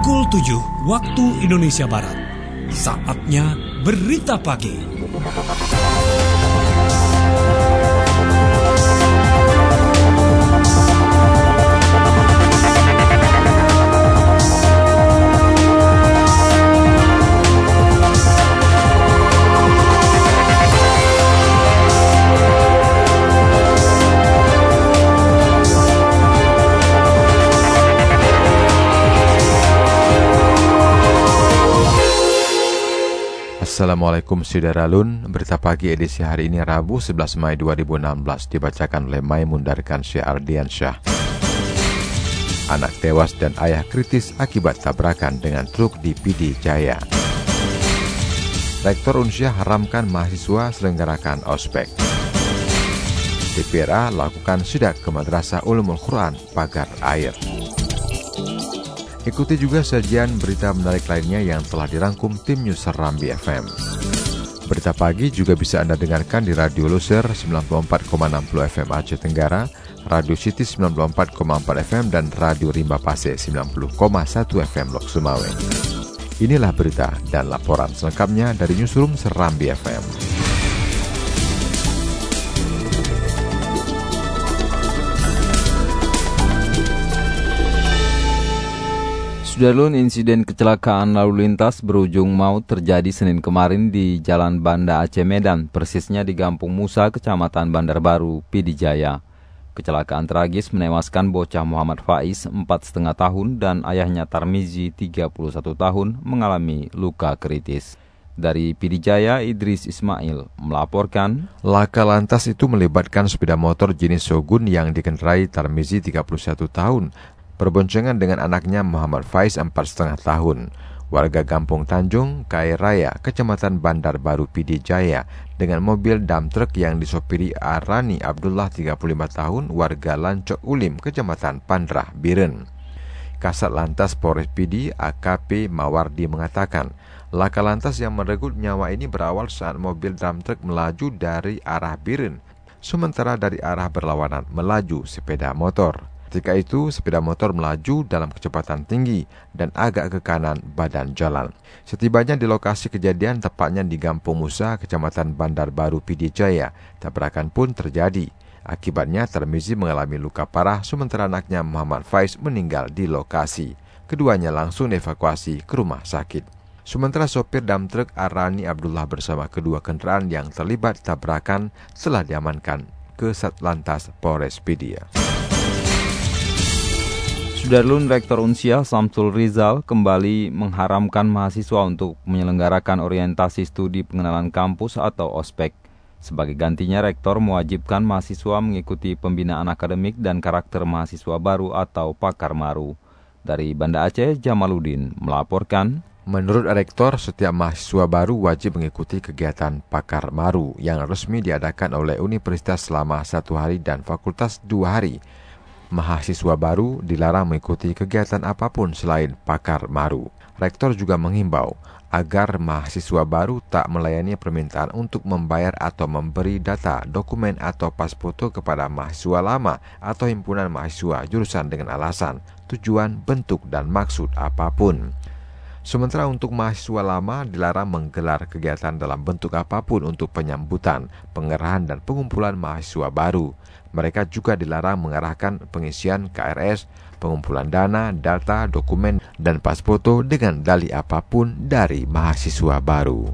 Pukul 7 waktu Indonesia Barat. Saatnya Berita Pagi. Assalamualaikum Saudara Lun, berita pagi edisi hari ini Rabu 11 Mei 2016 dibacakan oleh Maimun Darkansyah Ardiansyah. Anak tewas dan ayah kritis akibat tabrakan dengan truk di PD Jaya. Rektor Unsyah haramkan mahasiswa selenggarakan ospek. DPRA lakukan sidak ke Madrasah Ulumul Quran Pagar Air. Ikuti juga sajian berita menarik lainnya yang telah dirangkum tim News Serambi FM. Berita pagi juga bisa Anda dengarkan di Radio Loser 94,60 FM Aceh Tenggara, Radio City 94,4 FM, dan Radio Rimba Pase 90,1 FM Lok Sumawe. Inilah berita dan laporan selengkapnya dari Newsroom Serambi FM. Sudarlun, insiden kecelakaan lalu lintas berujung maut terjadi Senin kemarin di Jalan Banda Aceh Medan, persisnya di Kampung Musa, Kecamatan Bandar Baru, PD Jaya. Kecelakaan tragis menewaskan bocah Muhammad Faiz, 4,5 tahun, dan ayahnya Tarmizi, 31 tahun, mengalami luka kritis. Dari PD Jaya, Idris Ismail melaporkan, laka lantas itu melibatkan sepeda motor jenis Shogun yang dikendarai Tarmizi, 31 tahun, berboncengan dengan anaknya Muhammad Faiz, 4,5 tahun, warga Kampung Tanjung, Kai Raya, Kecamatan Bandar Baru, PD Jaya, dengan mobil dump truck yang disopiri Arani Abdullah, 35 tahun, warga Lancok Ulim, Kecamatan Pandrah, Biren. Kasat Lantas Polres PD AKP Mawardi mengatakan, laka lantas yang merenggut nyawa ini berawal saat mobil dump truck melaju dari arah Biren, sementara dari arah berlawanan melaju sepeda motor. Ketika itu, sepeda motor melaju dalam kecepatan tinggi dan agak ke kanan badan jalan. Setibanya di lokasi kejadian, tepatnya di Kampung Musa, Kecamatan Bandar Baru, PD Jaya, tabrakan pun terjadi. Akibatnya, Tarmizi mengalami luka parah, sementara anaknya Muhammad Faiz meninggal di lokasi. Keduanya langsung dievakuasi ke rumah sakit. Sementara sopir dump truck Arani Abdullah bersama kedua kendaraan yang terlibat tabrakan telah diamankan ke Satlantas Polres PD. Sudarlun, Rektor Unsyah Samsul Rizal kembali mengharamkan mahasiswa untuk menyelenggarakan orientasi studi pengenalan kampus atau ospek. Sebagai gantinya, Rektor mewajibkan mahasiswa mengikuti pembinaan akademik dan karakter mahasiswa baru atau Pakar Maru. Dari Banda Aceh, Jamaluddin melaporkan, menurut Rektor, setiap mahasiswa baru wajib mengikuti kegiatan Pakar Maru yang resmi diadakan oleh universitas selama 1 hari dan fakultas 2 hari. Mahasiswa baru dilarang mengikuti kegiatan apapun selain Pakar Maru. Rektor juga menghimbau agar mahasiswa baru tak melayani permintaan untuk membayar atau memberi data, dokumen atau pas foto kepada mahasiswa lama atau himpunan mahasiswa jurusan dengan alasan, tujuan, bentuk, dan maksud apapun. Sementara untuk mahasiswa lama dilarang menggelar kegiatan dalam bentuk apapun untuk penyambutan, pengerahan, dan pengumpulan mahasiswa baru. Mereka juga dilarang mengarahkan pengisian KRS, pengumpulan dana, data, dokumen, dan pas foto dengan dalih apapun dari mahasiswa baru.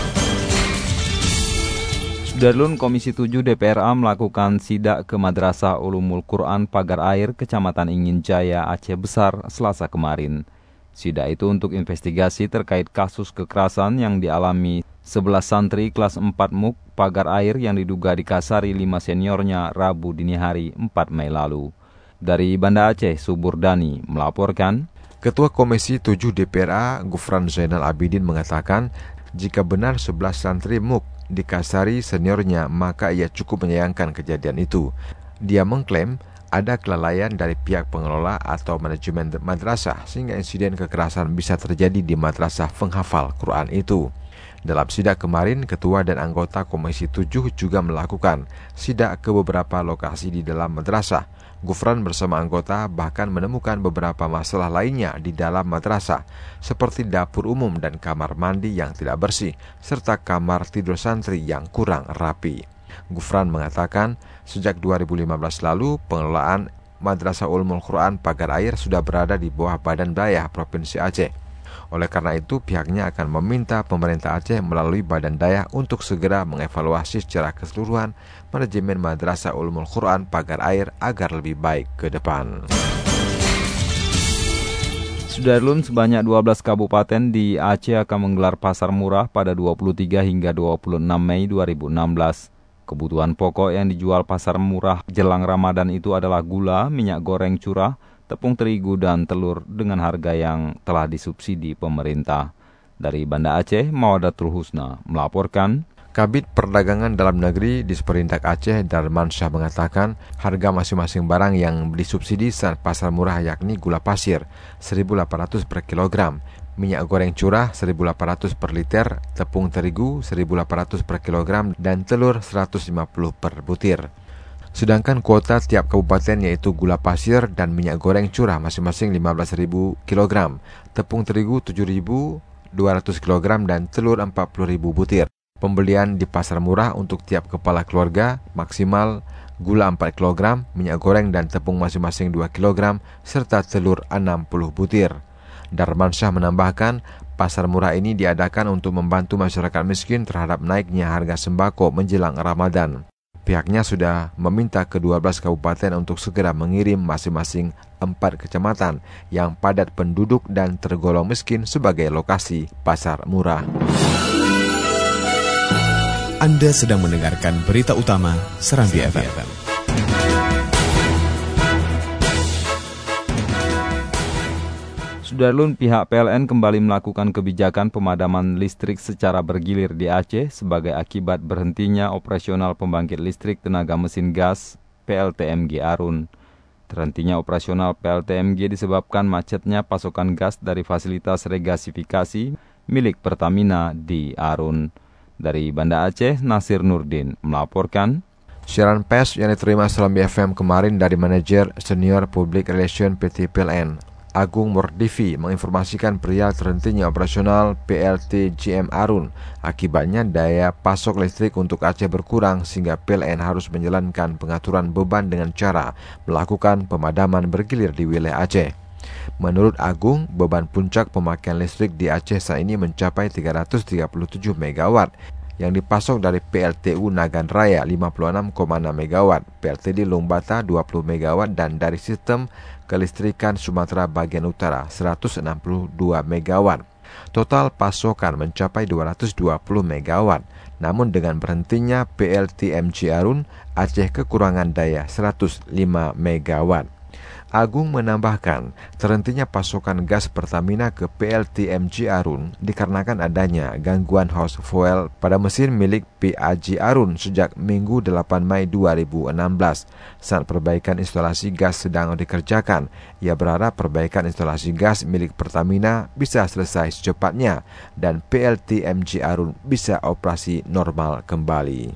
Sudarlun, Komisi 7 DPRA melakukan sidak ke Madrasah Ulumul Quran Pagar Air, Kecamatan Ingin Jaya, Aceh Besar, Selasa kemarin. Sidak itu untuk investigasi terkait kasus kekerasan yang dialami 11 santri kelas 4 MUK Pagar Air yang diduga dikasari 5 seniornya Rabu dini hari 4 Mei lalu. Dari Banda Aceh, Suburdani melaporkan, Ketua Komisi 7 DPRA Gufran Zainal Abidin mengatakan, jika benar 11 santri MUK dikasari seniornya, maka ia cukup menyayangkan kejadian itu. Dia mengklaim ada kelalaian dari pihak pengelola atau manajemen madrasah sehingga insiden kekerasan bisa terjadi di madrasah penghafal Quran itu. Dalam sidak kemarin, Ketua dan anggota Komisi 7 juga melakukan sidak ke beberapa lokasi di dalam madrasah. Gufran bersama anggota bahkan menemukan beberapa masalah lainnya di dalam madrasah, seperti dapur umum dan kamar mandi yang tidak bersih, serta kamar tidur santri yang kurang rapi. Gufran mengatakan, sejak 2015 lalu, pengelolaan Madrasah Ulumul Quran Pagar Air sudah berada di bawah Badan Daya Provinsi Aceh. Oleh karena itu, pihaknya akan meminta pemerintah Aceh melalui Badan Daya untuk segera mengevaluasi secara keseluruhan manajemen Madrasah Ulumul Quran Pagar Air agar lebih baik ke depan. Sudarlun, sebanyak 12 kabupaten di Aceh akan menggelar pasar murah pada 23 hingga 26 Mei 2016. Kebutuhan pokok yang dijual pasar murah jelang Ramadan itu adalah gula, minyak goreng curah, tepung terigu, dan telur dengan harga yang telah disubsidi pemerintah. Dari Banda Aceh, Mawadatul Husna melaporkan. Kabid Perdagangan Dalam Negeri di Superindak Aceh, Darman Syah, mengatakan harga masing-masing barang yang disubsidi saat pasar murah yakni gula pasir 1.800 per kilogram, minyak goreng curah 1.800 per liter, tepung terigu 1.800 per kilogram, dan telur 150 per butir. Sedangkan kuota tiap kabupaten yaitu gula pasir dan minyak goreng curah masing-masing 15.000 kg, tepung terigu 7.200 kg, dan telur 40.000 butir. Pembelian di pasar murah untuk tiap kepala keluarga maksimal gula 4 kg, minyak goreng dan tepung masing-masing 2 kg, serta telur 60 butir. Darman Syah menambahkan, pasar murah ini diadakan untuk membantu masyarakat miskin terhadap naiknya harga sembako menjelang Ramadan. Pihaknya sudah meminta ke-12 kabupaten untuk segera mengirim masing-masing 4 kecamatan yang padat penduduk dan tergolong miskin sebagai lokasi pasar murah. Anda sedang mendengarkan berita utama Serambi FM. Sudarlun, pihak PLN kembali melakukan kebijakan pemadaman listrik secara bergilir di Aceh sebagai akibat berhentinya operasional pembangkit listrik tenaga mesin gas PLTMG Arun. Terhentinya operasional PLTMG disebabkan macetnya pasokan gas dari fasilitas regasifikasi milik Pertamina di Arun. Dari Banda Aceh, Nasir Nurdin melaporkan. Siaran pers yang diterima Serambi FM kemarin dari manajer senior Public Relation PT PLN, Agung Mordivi, menginformasikan perihal terhentinya operasional PLTGM Arun. Akibatnya daya pasok listrik untuk Aceh berkurang sehingga PLN harus menjalankan pengaturan beban dengan cara melakukan pemadaman bergilir di wilayah Aceh. Menurut Agung, beban puncak pemakaian listrik di Aceh saat ini mencapai 337 MW yang dipasok dari PLTU Nagan Raya 56,6 MW, PLTD Lungbata 20 MW, dan dari sistem kelistrikan Sumatera bagian utara 162 MW. Total pasokan mencapai 220 MW. Namun dengan berhentinya PLTMG Arun, Aceh kekurangan daya 105 MW. Agung menambahkan, terhentinya pasokan gas Pertamina ke PLTMG Arun dikarenakan adanya gangguan host fuel pada mesin milik PAG Arun sejak Minggu 8 Mei 2016. Saat perbaikan instalasi gas sedang dikerjakan, ia berharap perbaikan instalasi gas milik Pertamina bisa selesai secepatnya dan PLTMG Arun bisa operasi normal kembali.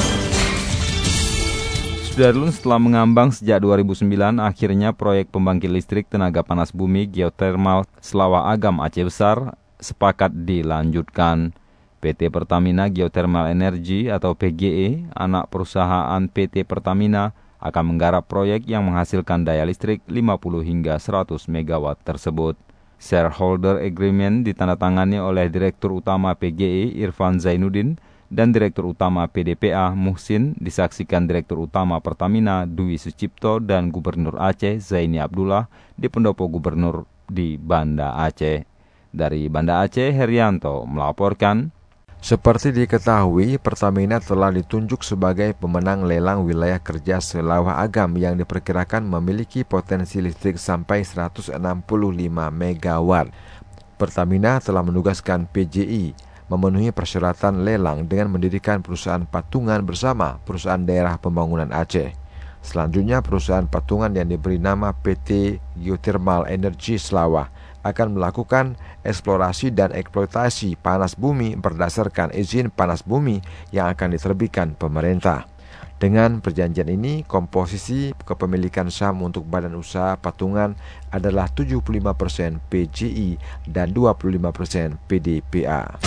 Sudarlun, setelah mengambang sejak 2009, akhirnya proyek pembangkit listrik tenaga panas bumi geotermal Selawah Agam Aceh Besar sepakat dilanjutkan. PT Pertamina Geothermal Energy atau PGE, anak perusahaan PT Pertamina, akan menggarap proyek yang menghasilkan daya listrik 50 hingga 100 MW tersebut. Shareholder agreement ditandatangani oleh Direktur Utama PGE Irfan Zainuddin dan Direktur Utama PDPA Muhsin, disaksikan Direktur Utama Pertamina Dwi Sucipto dan Gubernur Aceh Zaini Abdullah di pendopo gubernur di Banda Aceh. Dari Banda Aceh, Herianto melaporkan. Seperti diketahui, Pertamina telah ditunjuk sebagai pemenang lelang wilayah kerja Selawah Agam yang diperkirakan memiliki potensi listrik sampai 165 MW. Pertamina telah menugaskan PGI memenuhi persyaratan lelang dengan mendirikan perusahaan patungan bersama perusahaan daerah pembangunan Aceh. Selanjutnya, perusahaan patungan yang diberi nama PT Geothermal Energy Selawah akan melakukan eksplorasi dan eksploitasi panas bumi berdasarkan izin panas bumi yang akan diterbitkan pemerintah. Dengan perjanjian ini, komposisi kepemilikan saham untuk badan usaha patungan adalah 75% PJI dan 25% PDPA.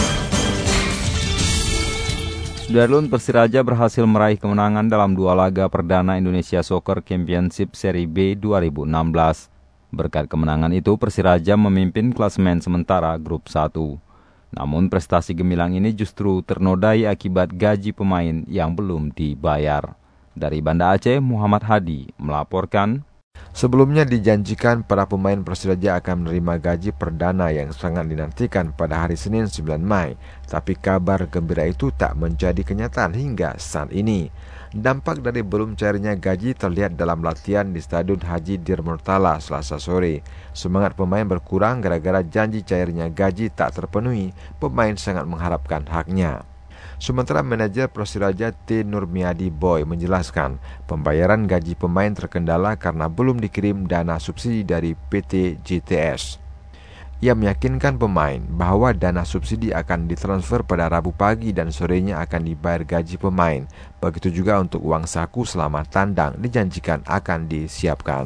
Sudarlun, Persiraja berhasil meraih kemenangan dalam 2 laga perdana Indonesia Soccer Championship Seri B 2016. Berkat kemenangan itu, Persiraja memimpin klasemen sementara grup 1. Namun prestasi gemilang ini justru ternodai akibat gaji pemain yang belum dibayar. Dari Banda Aceh, Muhammad Hadi melaporkan. Sebelumnya dijanjikan para pemain Persiraja akan menerima gaji perdana yang sangat dinantikan pada hari Senin 9 Mei. Tapi kabar gembira itu tak menjadi kenyataan hingga saat ini. Dampak dari belum cairnya gaji terlihat dalam latihan di Stadion Haji Dir Murtala Selasa sore. Semangat pemain berkurang gara-gara janji cairnya gaji tak terpenuhi. Pemain sangat mengharapkan haknya. Sementara manajer Persiraja T. Nurmiadi Boy menjelaskan pembayaran gaji pemain terkendala karena belum dikirim dana subsidi dari PT JTS. Ia meyakinkan pemain bahwa dana subsidi akan ditransfer pada Rabu pagi dan sorenya akan dibayar gaji pemain. Begitu juga untuk uang saku selama tandang dijanjikan akan disiapkan.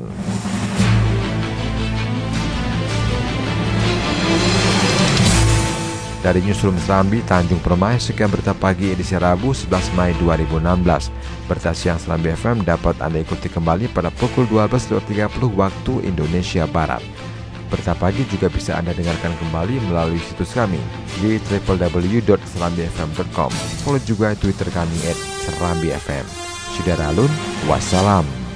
Dari Newsroom Serambi, Tanjung Permai, sekian berita pagi edisi Rabu 11 Mei 2016. Berita siang Serambi FM dapat Anda ikuti kembali pada pukul 12.30 waktu Indonesia Barat. Berita pagi juga bisa Anda dengarkan kembali melalui situs kami di www.serambifm.com. Follow juga Twitter kami @serambifm. Sudaralun, wassalam.